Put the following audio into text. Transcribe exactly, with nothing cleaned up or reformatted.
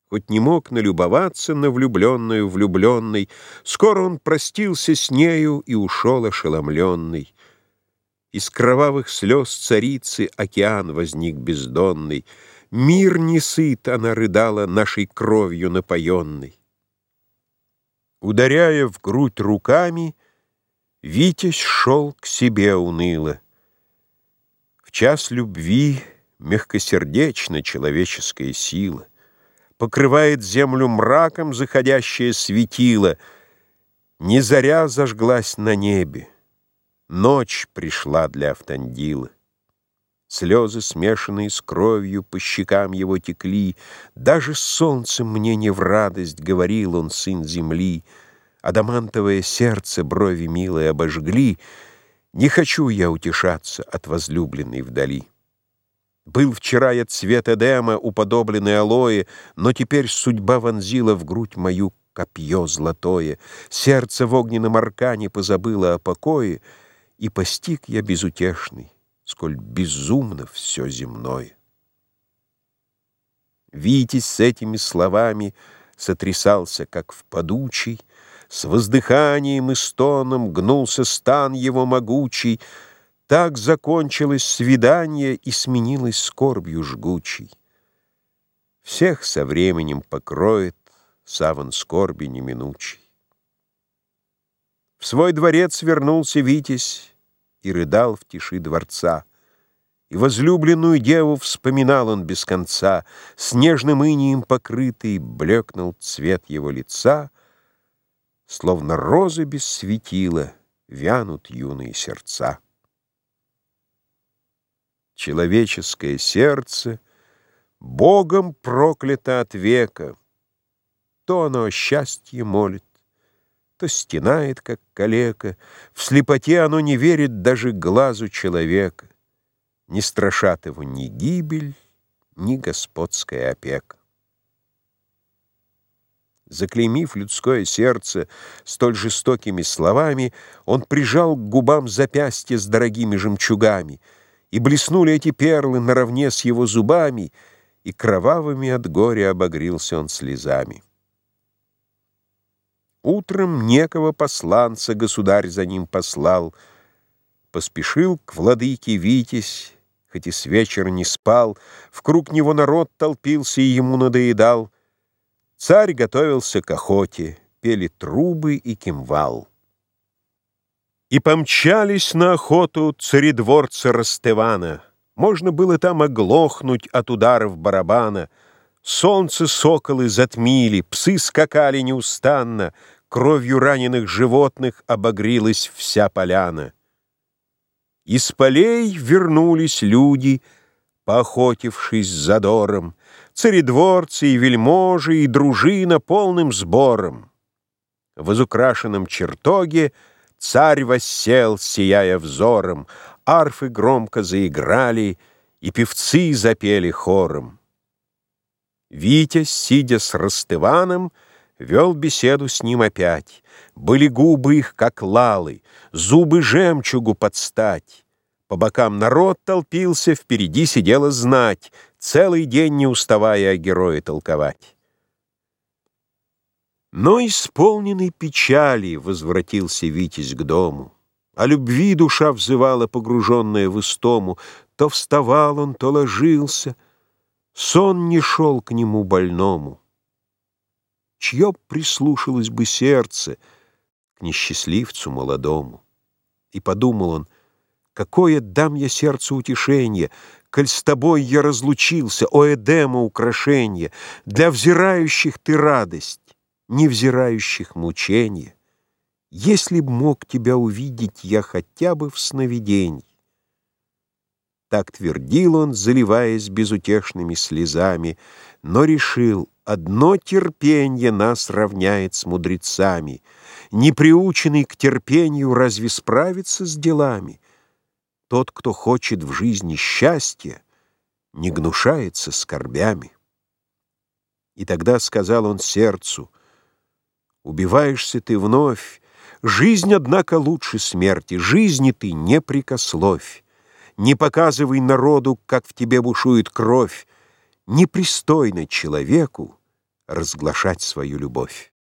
хоть не мог налюбоваться на влюбленную влюбленной. Скоро он простился с нею и ушел ошеломленный. Из кровавых слез царицы океан возник бездонный. Мир не сыт, она рыдала, нашей кровью напоенной. Ударяя в грудь руками, Витязь шел к себе уныло. В час любви мягкосердечна человеческая сила, покрывает землю мраком заходящее светило. Не заря зажглась на небе, ночь пришла для Автандила. Слезы, смешанные с кровью, по щекам его текли. Даже солнце мне не в радость, говорил он, сын земли. Адамантовое сердце брови милые обожгли. Не хочу я утешаться от возлюбленной вдали. Был вчера я цвет Эдема, уподобленный алоэ, но теперь судьба вонзила в грудь мою копье золотое. Сердце в огненном аркане позабыло о покое, и постиг я безутешный, сколь безумно все земное. Витязь с этими словами сотрясался, как в подучий, с воздыханием и стоном гнулся стан его могучий. Так закончилось свидание и сменилось скорбью жгучей. Всех со временем покроет саван скорби неминучий. В свой дворец вернулся Витязь и рыдал в тиши дворца. И возлюбленную деву вспоминал он без конца. Снежным инием покрытый блекнул цвет его лица, словно розы без светила вянут юные сердца. Человеческое сердце Богом проклято от века. То оно о счастье молит, то стенает, как калека. В слепоте оно не верит даже глазу человека. Не страшат его ни гибель, ни господская опека. Заклеймив людское сердце столь жестокими словами, он прижал к губам запястье с дорогими жемчугами, и блеснули эти перлы наравне с его зубами, и кровавыми от горя обогрился он слезами. Утром некого посланца государь за ним послал. Поспешил к владыке Витязь, хоть и с вечера не спал, вкруг него народ толпился и ему надоедал. Царь готовился к охоте, пели трубы и кимвал. И помчались на охоту царедворцы Ростывана. Можно было там оглохнуть от ударов барабана. Солнце соколы затмили, псы скакали неустанно, кровью раненых животных обогрелась вся поляна. Из полей вернулись люди, поохотившись задором, царедворцы и вельможи, и дружина полным сбором. В изукрашенном чертоге царь воссел, сияя взором, арфы громко заиграли, и певцы запели хором. Витязь, сидя с Ростываном, вел беседу с ним опять. Были губы их, как лалы, зубы жемчугу под стать. По бокам народ толпился, впереди сидела знать, целый день не уставая о герое толковать. Но исполненный печали возвратился Витязь к дому. О любви душа взывала, погруженная в истому. То вставал он, то ложился, сон не шел к нему больному. Чье прислушалось бы сердце к несчастливцу молодому? И подумал он: какое дам я сердцу утешение, коль с тобой я разлучился, о Эдема украшенье, для взирающих ты радость, невзирающих мученье. Если б мог тебя увидеть я хотя бы в сновиденье. Так твердил он, заливаясь безутешными слезами, но решил: одно терпенье нас равняет с мудрецами. Неприученный к терпению разве справится с делами? Тот, кто хочет в жизни счастья, не гнушается скорбями. И тогда сказал он сердцу: убиваешься ты вновь, жизнь, однако, лучше смерти, жизни ты не прекословь. Не показывай народу, как в тебе бушует кровь. Непристойно человеку разглашать свою любовь.